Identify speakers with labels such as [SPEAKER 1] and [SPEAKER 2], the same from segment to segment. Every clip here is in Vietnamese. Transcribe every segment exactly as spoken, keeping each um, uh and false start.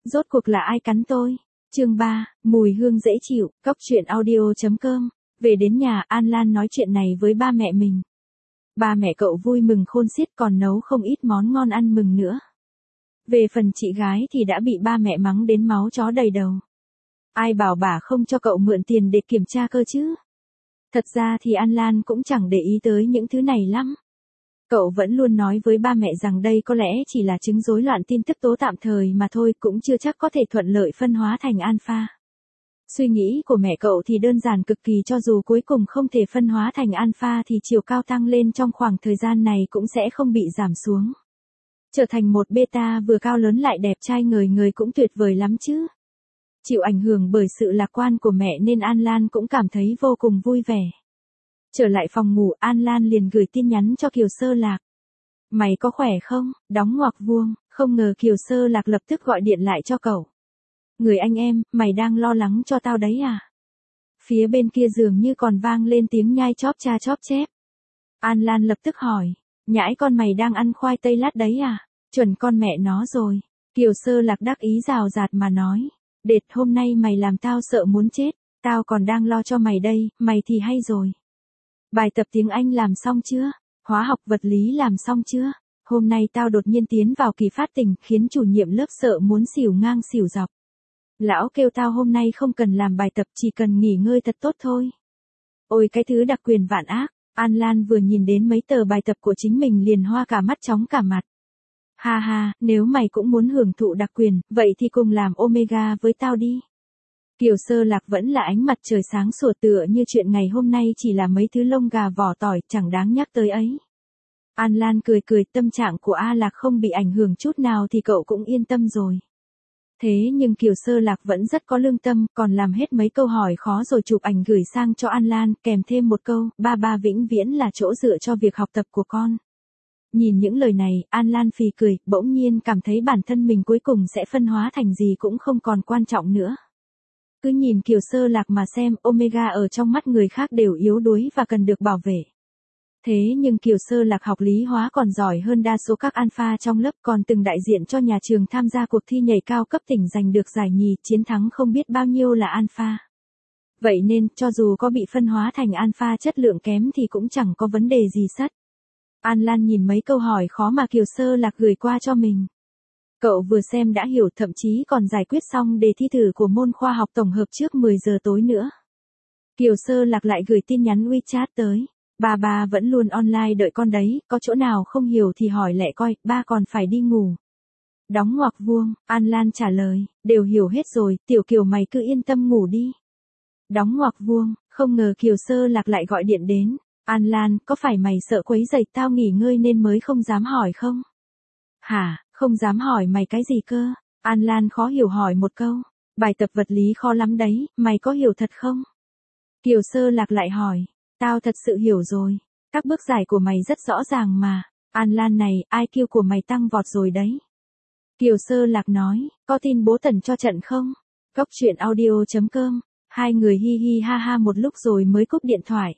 [SPEAKER 1] Rốt cuộc là ai cắn tôi? Chương ba, mùi hương dễ chịu, cóc truyện audio chấm com. Về đến nhà, An Lan nói chuyện này với ba mẹ mình. Ba mẹ cậu vui mừng khôn xiết còn nấu không ít món ngon ăn mừng nữa. Về phần chị gái thì đã bị ba mẹ mắng đến máu chó đầy đầu. Ai bảo bà không cho cậu mượn tiền để kiểm tra cơ chứ? Thật ra thì An Lan cũng chẳng để ý tới những thứ này lắm. Cậu vẫn luôn nói với ba mẹ rằng đây có lẽ chỉ là chứng rối loạn tin tức tố tạm thời mà thôi, cũng chưa chắc có thể thuận lợi phân hóa thành alpha. Suy nghĩ của mẹ cậu thì đơn giản cực kỳ, cho dù cuối cùng không thể phân hóa thành alpha thì chiều cao tăng lên trong khoảng thời gian này cũng sẽ không bị giảm xuống. Trở thành một beta vừa cao lớn lại đẹp trai ngời ngời cũng tuyệt vời lắm chứ. Chịu ảnh hưởng bởi sự lạc quan của mẹ nên An Lan cũng cảm thấy vô cùng vui vẻ. Trở lại phòng ngủ, An Lan liền gửi tin nhắn cho Kiều Sơ Lạc. Mày có khỏe không? Đóng ngoặc vuông, không ngờ Kiều Sơ Lạc lập tức gọi điện lại cho cậu. Người anh em, mày đang lo lắng cho tao đấy à? Phía bên kia dường như còn vang lên tiếng nhai chóp cha chóp chép. An Lan lập tức hỏi, nhãi con mày đang ăn khoai tây lát đấy à? Chuẩn con mẹ nó rồi. Kiều Sơ Lạc đắc ý rào rạt mà nói, đệt hôm nay mày làm tao sợ muốn chết, tao còn đang lo cho mày đây, mày thì hay rồi. Bài tập tiếng Anh làm xong chưa? Hóa học vật lý làm xong chưa? Hôm nay tao đột nhiên tiến vào kỳ phát tình, khiến chủ nhiệm lớp sợ muốn xỉu ngang xỉu dọc. Lão kêu tao hôm nay không cần làm bài tập, chỉ cần nghỉ ngơi thật tốt thôi. Ôi cái thứ đặc quyền vạn ác, An Lan vừa nhìn đến mấy tờ bài tập của chính mình liền hoa cả mắt chóng cả mặt. Ha ha, nếu mày cũng muốn hưởng thụ đặc quyền, vậy thì cùng làm Omega với tao đi. Kiều Sơ Lạc vẫn là ánh mặt trời sáng sủa, tựa như chuyện ngày hôm nay chỉ là mấy thứ lông gà vỏ tỏi, chẳng đáng nhắc tới ấy. An Lan cười cười, tâm trạng của A Lạc không bị ảnh hưởng chút nào thì cậu cũng yên tâm rồi. Thế nhưng Kiều Sơ Lạc vẫn rất có lương tâm, còn làm hết mấy câu hỏi khó rồi chụp ảnh gửi sang cho An Lan, kèm thêm một câu, ba ba vĩnh viễn là chỗ dựa cho việc học tập của con. Nhìn những lời này, An Lan phì cười, bỗng nhiên cảm thấy bản thân mình cuối cùng sẽ phân hóa thành gì cũng không còn quan trọng nữa. Cứ nhìn Kiều Sơ Lạc mà xem, Omega ở trong mắt người khác đều yếu đuối và cần được bảo vệ. Thế nhưng Kiều Sơ Lạc học lý hóa còn giỏi hơn đa số các alpha trong lớp, còn từng đại diện cho nhà trường tham gia cuộc thi nhảy cao cấp tỉnh giành được giải nhì, chiến thắng không biết bao nhiêu là alpha. Vậy nên, cho dù có bị phân hóa thành alpha chất lượng kém thì cũng chẳng có vấn đề gì sất. An Lan nhìn mấy câu hỏi khó mà Kiều Sơ Lạc gửi qua cho mình. Cậu vừa xem đã hiểu, thậm chí còn giải quyết xong đề thi thử của môn khoa học tổng hợp trước mười giờ tối nữa. Kiều Sơ Lạc lại gửi tin nhắn WeChat tới. Ba ba vẫn luôn online đợi con đấy, có chỗ nào không hiểu thì hỏi lẹ coi, ba còn phải đi ngủ. Đóng ngoặc vuông, An Lan trả lời, đều hiểu hết rồi, Tiểu Kiều mày cứ yên tâm ngủ đi. Đóng ngoặc vuông, không ngờ Kiều Sơ Lạc lại gọi điện đến. An Lan, có phải mày sợ quấy rầy tao nghỉ ngơi nên mới không dám hỏi không? Hả, không dám hỏi mày cái gì cơ? An Lan khó hiểu hỏi một câu. Bài tập vật lý khó lắm đấy, mày có hiểu thật không? Kiều Sơ Lạc lại hỏi. Tao thật sự hiểu rồi. Các bước giải của mày rất rõ ràng mà. An Lan này, i kiu của mày tăng vọt rồi đấy. Kiều Sơ Lạc nói, có tin bố Tần cho trận không? Cóc truyện audio chấm com. Hai người hi hi ha ha một lúc rồi mới cúp điện thoại.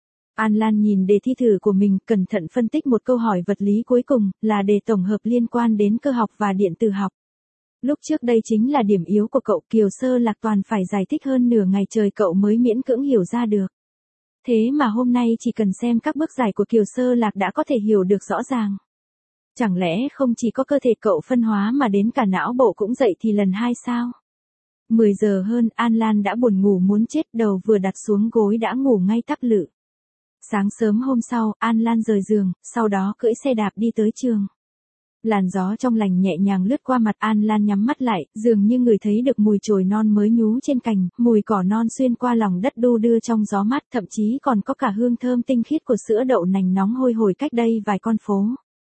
[SPEAKER 1] An Lan nhìn đề thi thử của mình, cẩn thận phân tích một câu hỏi vật lý cuối cùng, là đề tổng hợp liên quan đến cơ học và điện tử học. Lúc trước đây chính là điểm yếu của cậu, Kiều Sơ Lạc toàn phải giải thích hơn nửa ngày trời cậu mới miễn cưỡng hiểu ra được. Thế mà hôm nay chỉ cần xem các bước giải của Kiều Sơ Lạc đã có thể hiểu được rõ ràng. Chẳng lẽ không chỉ có cơ thể cậu phân hóa mà đến cả não bộ cũng dậy thì lần hai sao? mười giờ hơn, An Lan đã buồn ngủ muốn chết, đầu vừa đặt xuống gối đã ngủ ngay tắp lự. Sáng sớm hôm sau, An Lan rời giường, sau đó cưỡi xe đạp đi tới trường. Làn gió trong lành nhẹ nhàng lướt qua mặt, An Lan nhắm mắt lại, dường như người thấy được mùi chồi non mới nhú trên cành, mùi cỏ non xuyên qua lòng đất đu đưa trong gió mát, thậm chí còn có cả hương thơm tinh khiết của sữa đậu nành nóng hôi hổi cách đây vài con phố.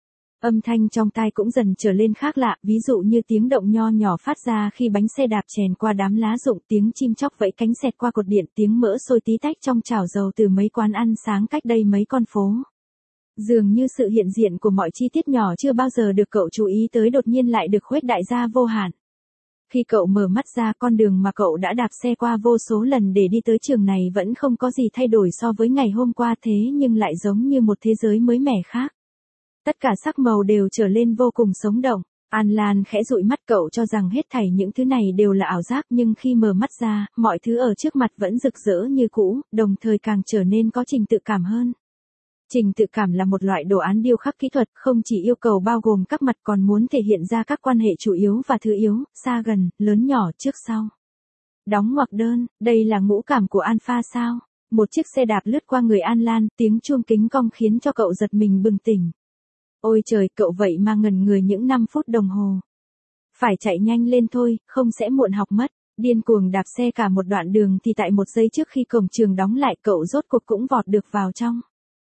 [SPEAKER 1] Âm thanh trong tai cũng dần trở lên khác lạ, ví dụ như tiếng động nho nhỏ phát ra khi bánh xe đạp chèn qua đám lá rụng, tiếng chim chóc vẫy cánh xẹt qua cột điện, tiếng mỡ sôi tí tách trong chảo dầu từ mấy quán ăn sáng cách đây mấy con phố. Dường như sự hiện diện của mọi chi tiết nhỏ chưa bao giờ được cậu chú ý tới đột nhiên lại được khuếch đại ra vô hạn. Khi cậu mở mắt ra, con đường mà cậu đã đạp xe qua vô số lần để đi tới trường này vẫn không có gì thay đổi so với ngày hôm qua, thế nhưng lại giống như một thế giới mới mẻ khác. Tất cả sắc màu đều trở lên vô cùng sống động. An Lan khẽ dụi mắt, cậu cho rằng hết thảy những thứ này đều là ảo giác, nhưng khi mở mắt ra, mọi thứ ở trước mặt vẫn rực rỡ như cũ, đồng thời càng trở nên có trình tự cảm hơn. Trình tự cảm là một loại đồ án điêu khắc kỹ thuật, không chỉ yêu cầu bao gồm các mặt còn muốn thể hiện ra các quan hệ chủ yếu và thứ yếu, xa gần, lớn nhỏ, trước sau. Đóng ngoặc đơn, đây là ngũ cảm của Alpha sao? Một chiếc xe đạp lướt qua người An Lan, tiếng chuông kính cong khiến cho cậu giật mình bừng tỉnh. Ôi trời, cậu vậy mà ngẩn người những năm phút đồng hồ. Phải chạy nhanh lên thôi, không sẽ muộn học mất. Điên cuồng đạp xe cả một đoạn đường thì tại một giây trước khi cổng trường đóng lại, cậu rốt cuộc cũng vọt được vào trong.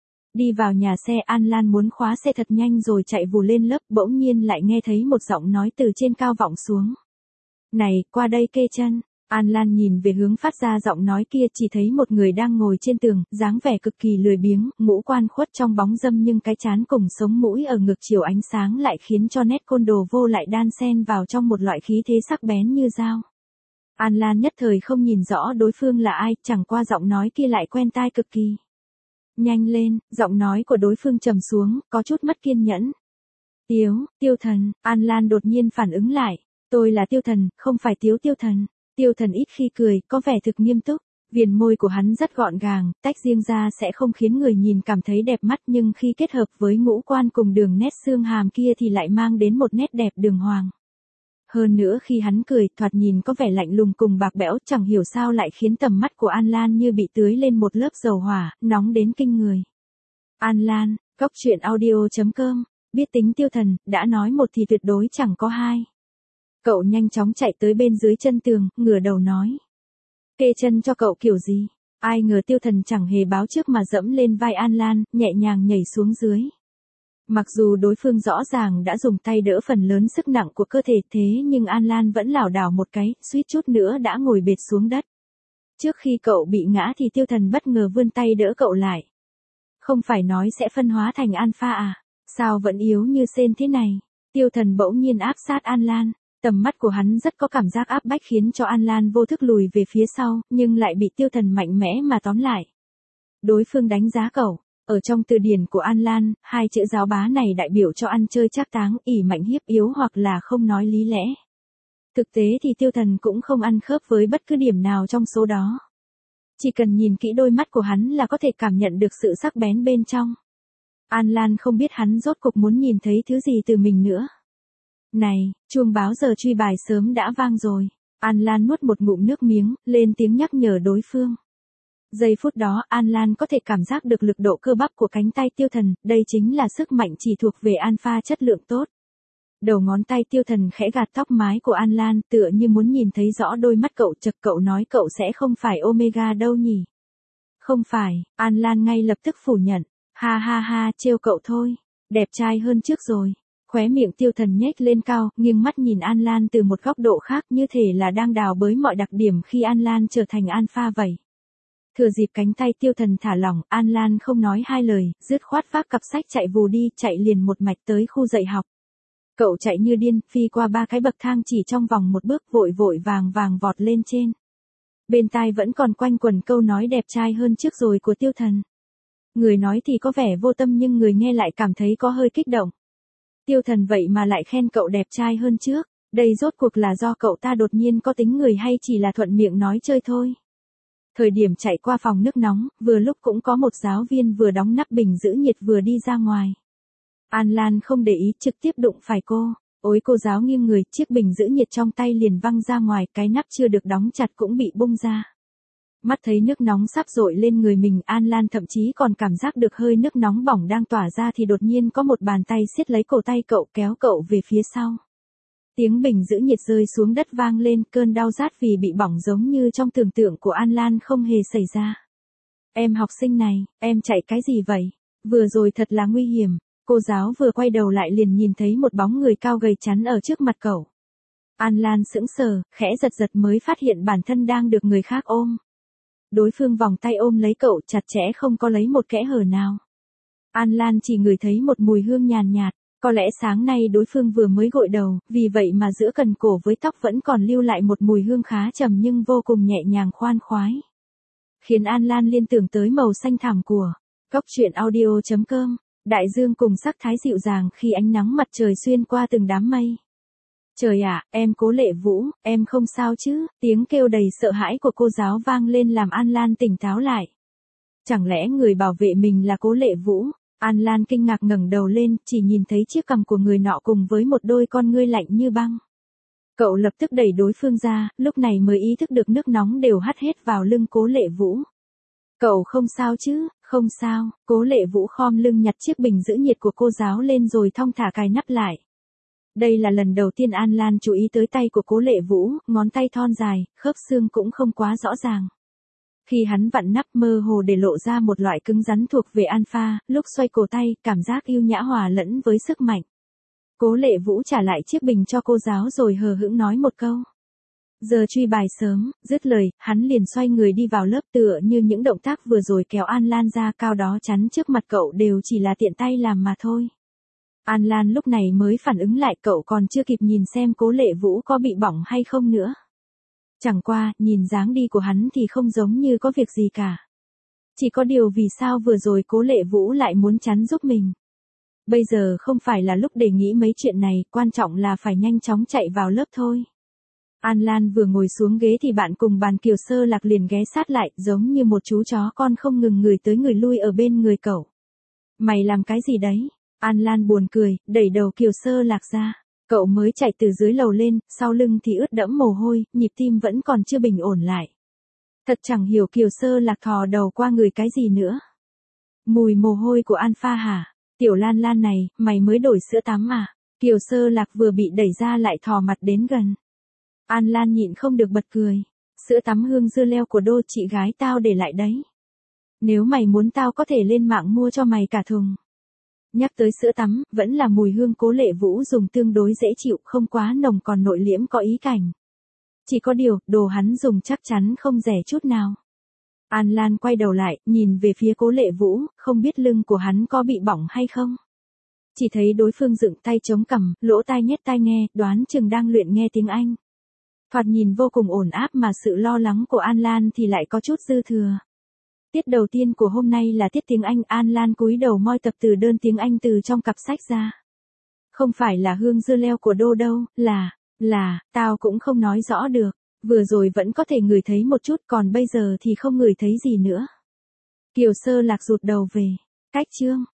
[SPEAKER 1] Đi vào nhà xe, An Lan muốn khóa xe thật nhanh rồi chạy vù lên lớp, bỗng nhiên lại nghe thấy một giọng nói từ trên cao vọng xuống. Này, qua đây kê chân. An Lan nhìn về hướng phát ra giọng nói kia, chỉ thấy một người đang ngồi trên tường, dáng vẻ cực kỳ lười biếng, ngũ quan khuất trong bóng râm, nhưng cái trán cùng sống mũi ở ngực chiều ánh sáng lại khiến cho nét côn đồ vô lại đan xen vào trong một loại khí thế sắc bén như dao. An Lan nhất thời không nhìn rõ đối phương là ai, chẳng qua giọng nói kia lại quen tai cực kỳ. Nhanh lên, giọng nói của đối phương trầm xuống, có chút mất kiên nhẫn. Tiếu, Tiêu Thần, An Lan đột nhiên phản ứng lại. Tôi là Tiêu Thần, không phải Tiếu Tiêu Thần. Tiêu Thần ít khi cười, có vẻ thực nghiêm túc. Viền môi của hắn rất gọn gàng, tách riêng ra sẽ không khiến người nhìn cảm thấy đẹp mắt, nhưng khi kết hợp với ngũ quan cùng đường nét xương hàm kia thì lại mang đến một nét đẹp đường hoàng. Hơn nữa khi hắn cười, thoạt nhìn có vẻ lạnh lùng cùng bạc bẽo, chẳng hiểu sao lại khiến tầm mắt của An Lan như bị tưới lên một lớp dầu hỏa, nóng đến kinh người. An Lan, cóc truyện audio chấm com, biết tính Tiêu Thần, đã nói một thì tuyệt đối chẳng có hai. Cậu nhanh chóng chạy tới bên dưới chân tường, ngửa đầu nói. Kê chân cho cậu kiểu gì? Ai ngờ Tiêu Thần chẳng hề báo trước mà dẫm lên vai An Lan, nhẹ nhàng nhảy xuống dưới. Mặc dù đối phương rõ ràng đã dùng tay đỡ phần lớn sức nặng của cơ thể, thế nhưng An Lan vẫn lảo đảo một cái, suýt chút nữa đã ngồi bệt xuống đất. Trước khi cậu bị ngã thì Tiêu Thần bất ngờ vươn tay đỡ cậu lại. Không phải nói sẽ phân hóa thành alpha à? Sao vẫn yếu như sên thế này? Tiêu Thần bỗng nhiên áp sát An Lan. Tầm mắt của hắn rất có cảm giác áp bách khiến cho An Lan vô thức lùi về phía sau, nhưng lại bị Tiêu Thần mạnh mẽ mà tóm lại. Đối phương đánh giá cậu. Ở trong từ điển của An Lan, hai chữ giáo bá này đại biểu cho ăn chơi trác táng, ỷ mạnh hiếp yếu hoặc là không nói lý lẽ. Thực tế thì Tiêu Thần cũng không ăn khớp với bất cứ điểm nào trong số đó. Chỉ cần nhìn kỹ đôi mắt của hắn là có thể cảm nhận được sự sắc bén bên trong. An Lan không biết hắn rốt cuộc muốn nhìn thấy thứ gì từ mình nữa. Này, chuông báo giờ truy bài sớm đã vang rồi. An Lan nuốt một ngụm nước miếng, lên tiếng nhắc nhở đối phương. Giây phút đó An Lan có thể cảm giác được lực độ cơ bắp của cánh tay Tiêu Thần, đây chính là sức mạnh chỉ thuộc về alpha chất lượng tốt. Đầu ngón tay Tiêu Thần khẽ gạt tóc mái của An Lan, tựa như muốn nhìn thấy rõ đôi mắt cậu, chật cậu nói cậu sẽ không phải Omega đâu nhỉ? Không phải, An Lan ngay lập tức phủ nhận. Ha ha ha, trêu cậu thôi, đẹp trai hơn trước rồi. Khóe miệng Tiêu Thần nhếch lên cao, nghiêng mắt nhìn An Lan từ một góc độ khác, như thể là đang đào bới mọi đặc điểm khi An Lan trở thành alpha vậy. Thừa dịp cánh tay Tiêu Thần thả lỏng, An Lan không nói hai lời, dứt khoát vác cặp sách chạy vù đi, chạy liền một mạch tới khu dạy học. Cậu chạy như điên, phi qua ba cái bậc thang chỉ trong vòng một bước, vội vội vàng vàng vọt lên trên. Bên tai vẫn còn quanh quẩn câu nói đẹp trai hơn trước rồi của Tiêu Thần. Người nói thì có vẻ vô tâm nhưng người nghe lại cảm thấy có hơi kích động. Tiêu Thần vậy mà lại khen cậu đẹp trai hơn trước, đây rốt cuộc là do cậu ta đột nhiên có tính người hay chỉ là thuận miệng nói chơi thôi. Thời điểm chạy qua phòng nước nóng, vừa lúc cũng có một giáo viên vừa đóng nắp bình giữ nhiệt vừa đi ra ngoài. An Lan không để ý, trực tiếp đụng phải cô. Ôi, cô giáo nghiêng người, chiếc bình giữ nhiệt trong tay liền văng ra ngoài, cái nắp chưa được đóng chặt cũng bị bung ra. Mắt thấy nước nóng sắp dội lên người mình, An Lan thậm chí còn cảm giác được hơi nước nóng bỏng đang tỏa ra thì đột nhiên có một bàn tay siết lấy cổ tay cậu, kéo cậu về phía sau. Tiếng bình giữ nhiệt rơi xuống đất vang lên, cơn đau rát vì bị bỏng giống như trong tưởng tượng của An Lan không hề xảy ra. Em học sinh này, em chạy cái gì vậy? Vừa rồi thật là nguy hiểm. Cô giáo vừa quay đầu lại liền nhìn thấy một bóng người cao gầy chắn ở trước mặt cậu. An Lan sững sờ, khẽ giật giật mới phát hiện bản thân đang được người khác ôm. Đối phương vòng tay ôm lấy cậu chặt chẽ không có lấy một kẽ hở nào. An Lan chỉ ngửi thấy một mùi hương nhàn nhạt, có lẽ sáng nay đối phương vừa mới gội đầu, vì vậy mà giữa cần cổ với tóc vẫn còn lưu lại một mùi hương khá trầm nhưng vô cùng nhẹ nhàng khoan khoái. Khiến An Lan liên tưởng tới màu xanh thẳm của cóc truyện audio chấm com, đại dương cùng sắc thái dịu dàng khi ánh nắng mặt trời xuyên qua từng đám mây. Trời ạ, em Cố Lệ Vũ, em không sao chứ, tiếng kêu đầy sợ hãi của cô giáo vang lên làm An Lan tỉnh táo lại. Chẳng lẽ người bảo vệ mình là Cố Lệ Vũ? An Lan kinh ngạc ngẩng đầu lên, chỉ nhìn thấy chiếc cằm của người nọ cùng với một đôi con ngươi lạnh như băng. Cậu lập tức đẩy đối phương ra, lúc này mới ý thức được nước nóng đều hắt hết vào lưng Cố Lệ Vũ. Cậu không sao chứ, không sao, Cố Lệ Vũ khom lưng nhặt chiếc bình giữ nhiệt của cô giáo lên rồi thong thả cài nắp lại. Đây là lần đầu tiên An Lan chú ý tới tay của Cố Lệ Vũ, ngón tay thon dài, khớp xương cũng không quá rõ ràng. Khi hắn vặn nắp mơ hồ để lộ ra một loại cứng rắn thuộc về alpha, lúc xoay cổ tay, cảm giác yêu nhã hòa lẫn với sức mạnh. Cố Lệ Vũ trả lại chiếc bình cho cô giáo rồi hờ hững nói một câu. Giờ truy bài sớm, dứt lời, hắn liền xoay người đi vào lớp tựa như những động tác vừa rồi kéo An Lan ra cao đó chắn trước mặt cậu đều chỉ là tiện tay làm mà thôi. An Lan lúc này mới phản ứng lại cậu còn chưa kịp nhìn xem Cố Lệ Vũ có bị bỏng hay không nữa. Chẳng qua, nhìn dáng đi của hắn thì không giống như có việc gì cả. Chỉ có điều vì sao vừa rồi Cố Lệ Vũ lại muốn chắn giúp mình. Bây giờ không phải là lúc để nghĩ mấy chuyện này, quan trọng là phải nhanh chóng chạy vào lớp thôi. An Lan vừa ngồi xuống ghế thì bạn cùng bàn Kiều Sơ Lạc liền ghé sát lại, giống như một chú chó con không ngừng người tới người lui ở bên người cậu. Mày làm cái gì đấy? An Lan buồn cười, đẩy đầu Kiều Sơ Lạc ra. Cậu mới chạy từ dưới lầu lên, sau lưng thì ướt đẫm mồ hôi, nhịp tim vẫn còn chưa bình ổn lại. Thật chẳng hiểu Kiều Sơ Lạc thò đầu qua người cái gì nữa. Mùi mồ hôi của Alpha hả? Tiểu Lan Lan này, mày mới đổi sữa tắm à? Kiều Sơ Lạc vừa bị đẩy ra lại thò mặt đến gần. An Lan nhịn không được bật cười. Sữa tắm hương dưa leo của đô chị gái tao để lại đấy. Nếu mày muốn tao có thể lên mạng mua cho mày cả thùng. Nhắc tới sữa tắm, vẫn là mùi hương Cố Lệ Vũ dùng tương đối dễ chịu, không quá nồng còn nội liễm có ý cảnh. Chỉ có điều, đồ hắn dùng chắc chắn không rẻ chút nào. An Lan quay đầu lại, nhìn về phía Cố Lệ Vũ, không biết lưng của hắn có bị bỏng hay không. Chỉ thấy đối phương dựng tay chống cằm, lỗ tai nhét tai nghe, đoán chừng đang luyện nghe tiếng Anh. Thoạt nhìn vô cùng ổn áp mà sự lo lắng của An Lan thì lại có chút dư thừa. Tiết đầu tiên của hôm nay là tiết tiếng Anh. An Lan cúi đầu moi tập từ đơn tiếng Anh từ trong cặp sách ra. Không phải là hương dưa leo của đô đâu, là, là, tao cũng không nói rõ được. Vừa rồi vẫn có thể ngửi thấy một chút còn bây giờ thì không ngửi thấy gì nữa. Kiều Sơ Lạc rụt đầu về. Cách chương.